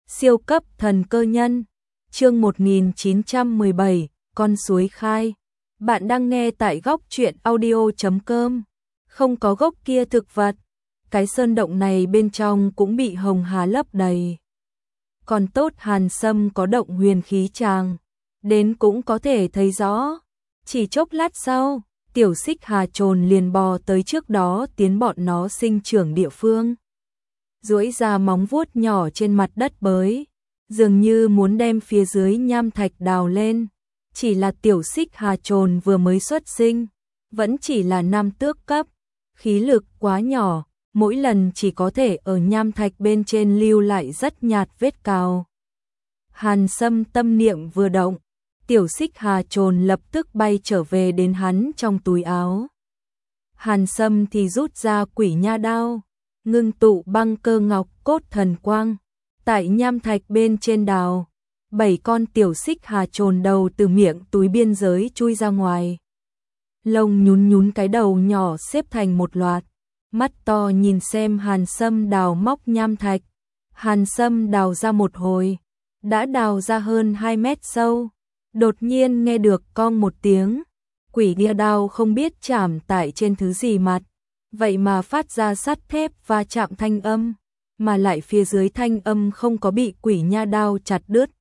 Siêu cấp thần cơ nhân. Chương 1917, con suối khai. Bạn đang nghe tại góc truyện audio.com. Không có gốc kia thực vật, cái sơn động này bên trong cũng bị hồng hà lấp đầy. Còn tốt Hàn Sâm có động huyền khí tràng, đến cũng có thể thấy rõ. Chỉ chốc lát sau, tiểu xích hà trồn liền bò tới trước đó tiến bọn nó sinh trưởng địa phương. Duỗi ra móng vuốt nhỏ trên mặt đất bới, dường như muốn đem phía dưới nham thạch đào lên. Chỉ là tiểu xích hà trồn vừa mới xuất sinh, vẫn chỉ là nam tước cấp, khí lực quá nhỏ, mỗi lần chỉ có thể ở nham thạch bên trên lưu lại rất nhạt vết cào. Hàn Sâm tâm niệm vừa động, tiểu xích hà trồn lập tức bay trở về đến hắn trong túi áo. Hàn Sâm thì rút ra quỷ nha đao, ngưng tụ băng cơ ngọc cốt thần quang, tại nham thạch bên trên đào 7 con tiểu xích hà trồn đầu từ miệng túi biên giới chui ra ngoài. Lông nhún nhún cái đầu nhỏ xếp thành một loạt, mắt to nhìn xem Hàn Sâm đào móc nham thạch. Hàn Sâm đào ra một hồi, đã đào ra hơn 2 mét sâu, đột nhiên nghe được cong một tiếng, quỷ nha đao không biết chạm tại trên thứ gì mặt, vậy mà phát ra sắt thép va chạm thanh âm, mà lại phía dưới thanh âm không có bị quỷ nha đao chặt đứt.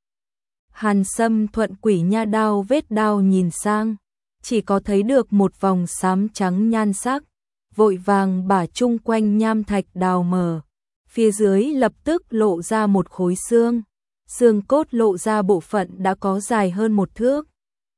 Hàn Sâm thuận quỷ nha đao vết đao nhìn sang, chỉ có thấy được một vòng xám trắng nhan sắc, vội vàng bả chung quanh nham thạch đào mở. Phía dưới lập tức lộ ra một khối xương, xương cốt lộ ra bộ phận đã có dài hơn 1 thước.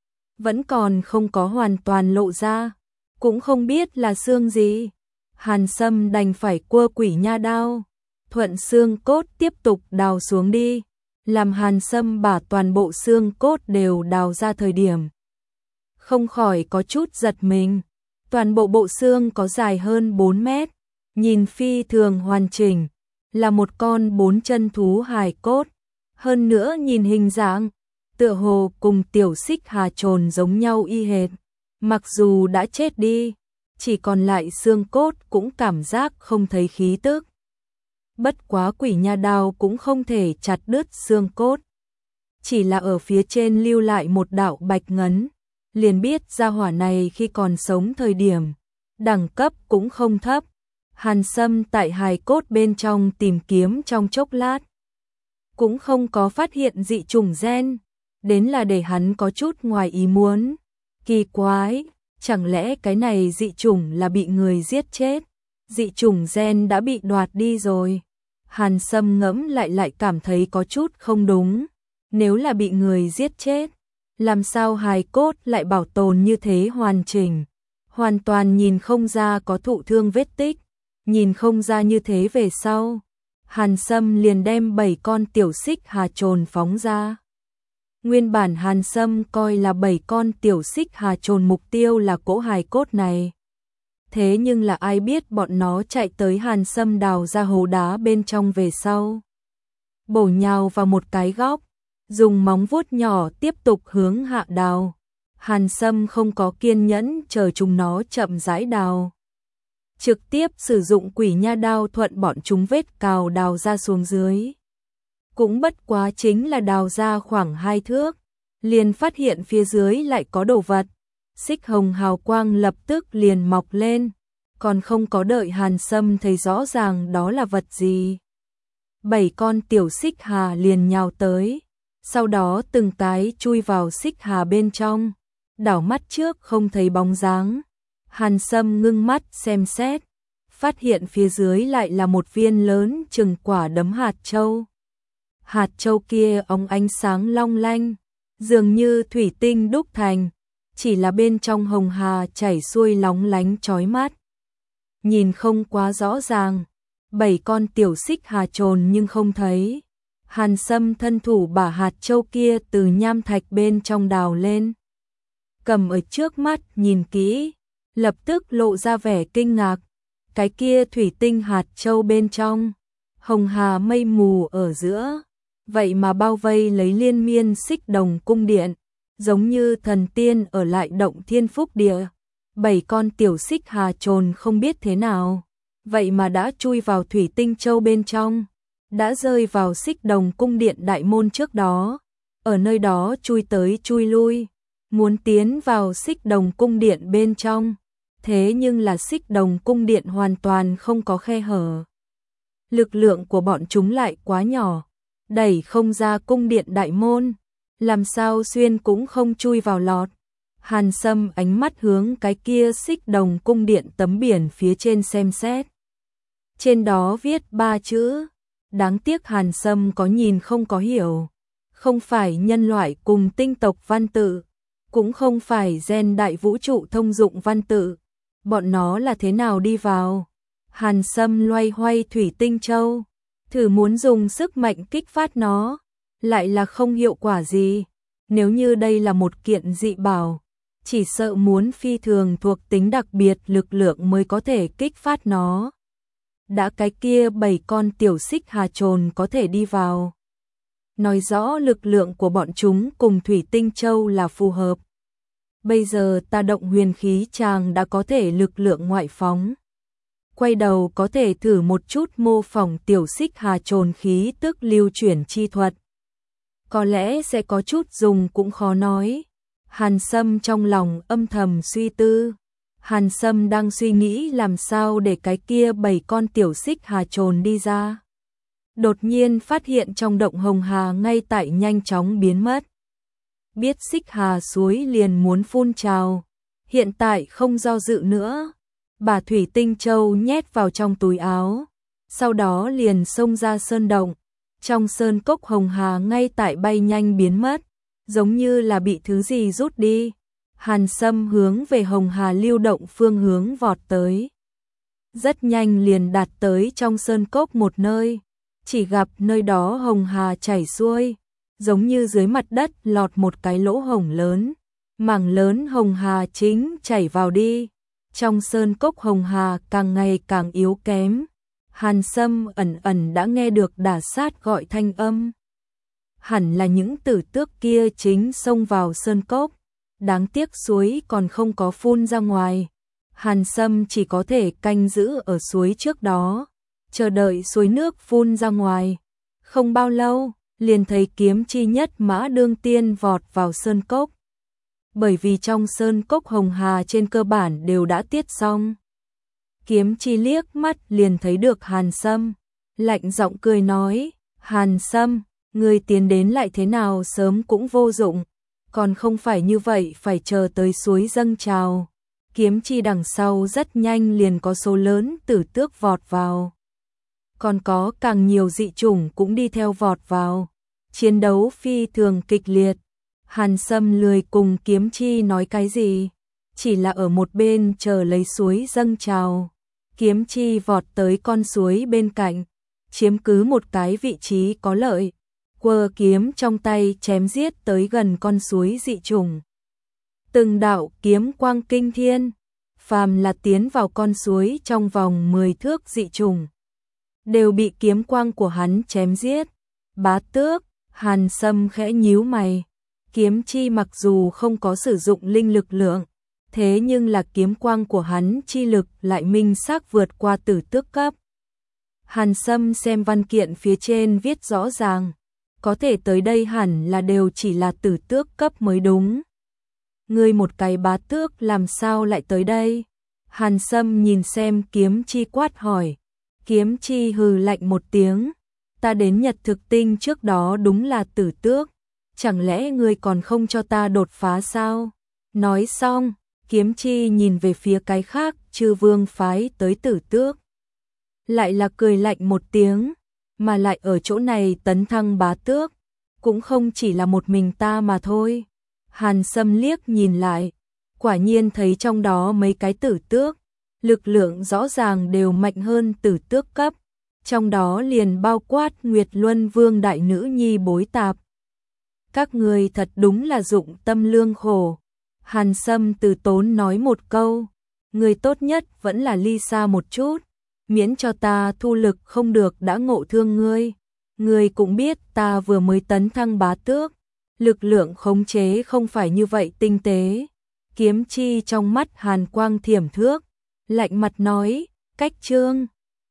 Vẫn còn không có hoàn toàn lộ ra, cũng không biết là xương gì. Hàn Sâm đành phải quơ quỷ nha đao, thuận xương cốt tiếp tục đào xuống đi. Làm Hàn Sâm bả toàn bộ xương cốt đều đào ra thời điểm, không khỏi có chút giật mình. Toàn bộ bộ xương có dài hơn 4 mét, nhìn phi thường hoàn chỉnh, là một con 4 chân thú hài cốt. Hơn nữa nhìn hình dạng, tựa hồ cùng tiểu xích hà trồn giống nhau y hệt. Mặc dù đã chết đi, chỉ còn lại xương cốt cũng cảm giác không thấy khí tức. Bất quá quỷ nha đao cũng không thể chặt đứt xương cốt, chỉ là ở phía trên lưu lại một đạo bạch ngấn, liền biết gia hỏa này khi còn sống thời điểm, đẳng cấp cũng không thấp. Hàn Sâm tại hài cốt bên trong tìm kiếm trong chốc lát, cũng không có phát hiện dị chủng gen, đến là để hắn có chút ngoài ý muốn. Kỳ quái, chẳng lẽ cái này dị chủng là bị người giết chết, dị chủng gen đã bị đoạt đi rồi. Hàn Sâm ngẫm lại cảm thấy có chút không đúng, nếu là bị người giết chết, làm sao hài cốt lại bảo tồn như thế hoàn chỉnh, hoàn toàn nhìn không ra có thụ thương vết tích, nhìn không ra như thế về sau. Hàn Sâm liền đem 7 con tiểu xích hà trồn phóng ra. Nguyên bản Hàn Sâm coi là 7 con tiểu xích hà trồn mục tiêu là cỗ hài cốt này. Thế nhưng là ai biết bọn nó chạy tới Hàn Sâm đào ra hố đá bên trong về sau, bổ nhào vào một cái góc, dùng móng vuốt nhỏ tiếp tục hướng hạ đào. Hàn Sâm không có kiên nhẫn chờ chúng nó chậm rãi đào, trực tiếp sử dụng quỷ nha đao thuận bọn chúng vết cào đào ra xuống dưới. Cũng bất quá chính là đào ra khoảng 2 thước, liền phát hiện phía dưới lại có đồ vật. Xích hồng hào quang lập tức liền mọc lên, còn không có đợi Hàn Sâm thấy rõ ràng đó là vật gì, 7 con tiểu xích hà liền nhào tới, sau đó từng cái chui vào xích hà bên trong, đảo mắt trước không thấy bóng dáng. Hàn Sâm ngưng mắt xem xét, phát hiện phía dưới lại là một viên lớn chừng quả đấm hạt châu. Hạt châu kia óng ánh sáng long lanh, dường như thủy tinh đúc thành, chỉ là bên trong hồng hà chảy xuôi lóng lánh chói mắt, nhìn không quá rõ ràng. 7 con tiểu xích hà trồn nhưng không thấy. Hàn Sâm thân thủ bả hạt châu kia từ nham thạch bên trong đào lên, cầm ở trước mắt nhìn kỹ, lập tức lộ ra vẻ kinh ngạc. Cái kia thủy tinh hạt châu bên trong, hồng hà mây mù ở giữa, vậy mà bao vây lấy liên miên xích đồng cung điện, giống như thần tiên ở lại động thiên phúc địa. 7 con tiểu xích hà trồn không biết thế nào, vậy mà đã chui vào thủy tinh châu bên trong, đã rơi vào Xích Đồng cung điện đại môn trước đó, ở nơi đó chui tới chui lui, muốn tiến vào Xích Đồng cung điện bên trong, thế nhưng là Xích Đồng cung điện hoàn toàn không có khe hở. Lực lượng của bọn chúng lại quá nhỏ, đẩy không ra cung điện đại môn, làm sao xuyên cũng không chui vào lọt. Hàn Sâm ánh mắt hướng cái kia Xích Đồng cung điện tấm biển phía trên xem xét. Trên đó viết 3 chữ, đáng tiếc Hàn Sâm có nhìn không có hiểu, không phải nhân loại cùng tinh tộc văn tự, cũng không phải gen đại vũ trụ thông dụng văn tự, bọn nó là thế nào đi vào? Hàn Sâm loay hoay thủy tinh châu, thử muốn dùng sức mạnh kích phát nó, lại là không hiệu quả gì. Nếu như đây là một kiện dị bảo, chỉ sợ muốn phi thường thuộc tính đặc biệt lực lượng mới có thể kích phát nó. Đã cái kia 7 con tiểu xích hà trồn có thể đi vào, nói rõ lực lượng của bọn chúng cùng thủy tinh châu là phù hợp. Bây giờ ta động huyền khí chàng đã có thể lực lượng ngoại phóng. Quay đầu có thể thử một chút mô phỏng tiểu xích hà trồn khí tức lưu chuyển chi thuật. Có lẽ sẽ có chút dùng cũng khó nói. Hàn Sâm trong lòng âm thầm suy tư. Hàn Sâm đang suy nghĩ làm sao để cái kia 7 con tiểu xích hà trồn đi ra. Đột nhiên phát hiện trong động hồng hà ngay tại nhanh chóng biến mất. Biết xích hà suối liền muốn phun trào, hiện tại không do dự nữa. Bà thủy tinh châu nhét vào trong túi áo, sau đó liền xông ra sơn động. Trong sơn cốc hồng hà ngay tại bay nhanh biến mất, giống như là bị thứ gì rút đi. Hàn Sâm hướng về hồng hà lưu động phương hướng vọt tới. Rất nhanh liền đạt tới trong sơn cốc một nơi, chỉ gặp nơi đó hồng hà chảy xuôi, giống như dưới mặt đất lọt một cái lỗ hổng lớn, mảng lớn hồng hà chính chảy vào đi. Trong sơn cốc hồng hà càng ngày càng yếu kém. Hàn Sâm ẩn ẩn đã nghe được đả sát gọi thanh âm. Hẳn là những tử tước kia chính xông vào sơn cốc. Đáng tiếc suối còn không có phun ra ngoài. Hàn Sâm chỉ có thể canh giữ ở suối trước đó, chờ đợi suối nước phun ra ngoài. Không bao lâu, liền thấy kiếm chi nhất mã đương tiên vọt vào sơn cốc. Bởi vì trong sơn cốc hồng hà trên cơ bản đều đã tiết xong. Kiếm chi liếc mắt liền thấy được Hàn Sâm, lạnh giọng cười nói, Hàn Sâm, người tiến đến lại thế nào sớm cũng vô dụng, còn không phải như vậy phải chờ tới suối dâng trào. Kiếm chi đằng sau rất nhanh liền có số lớn tử tước vọt vào. Còn có càng nhiều dị chủng cũng đi theo vọt vào. Chiến đấu phi thường kịch liệt. Hàn Sâm lười cùng kiếm chi nói cái gì, chỉ là ở một bên chờ lấy suối dâng trào. Kiếm chi vọt tới con suối bên cạnh, chiếm cứ một cái vị trí có lợi, quơ kiếm trong tay chém giết tới gần con suối dị chủng. Từng đạo kiếm quang kinh thiên, phàm là tiến vào con suối trong vòng 10 thước dị chủng, đều bị kiếm quang của hắn chém giết. Bá tước, Hàn Sâm khẽ nhíu mày. Kiếm chi mặc dù không có sử dụng linh lực lượng, thế nhưng là kiếm quang của hắn chi lực lại minh xác vượt qua tử tước cấp. Hàn Sâm xem văn kiện phía trên viết rõ ràng, có thể tới đây hẳn là đều chỉ là tử tước cấp mới đúng. Ngươi một cái bá tước làm sao lại tới đây? Hàn Sâm nhìn xem kiếm chi quát hỏi. Kiếm chi hừ lạnh một tiếng, ta đến Nhật thực tinh trước đó đúng là tử tước. Chẳng lẽ ngươi còn không cho ta đột phá sao? Nói xong, kiếm chi nhìn về phía cái khác, Chư Vương phái tới tử tước. Lại là cười lạnh một tiếng, mà lại ở chỗ này tấn thăng bá tước, cũng không chỉ là một mình ta mà thôi. Hàn Sâm liếc nhìn lại, quả nhiên thấy trong đó mấy cái tử tước, lực lượng rõ ràng đều mạnh hơn tử tước cấp, trong đó liền bao quát Nguyệt Luân Vương đại nữ nhi Bối Tạp. Các người thật đúng là dụng tâm lương khổ. Hàn Sâm từ tốn nói một câu, người tốt nhất vẫn là ly xa một chút, miễn cho ta thu lực không được đã ngộ thương ngươi. Ngươi cũng biết ta vừa mới tấn thăng bá tước, lực lượng khống chế không phải như vậy tinh tế. Kiếm chi trong mắt hàn quang thiểm thước, lạnh mặt nói, cách trương.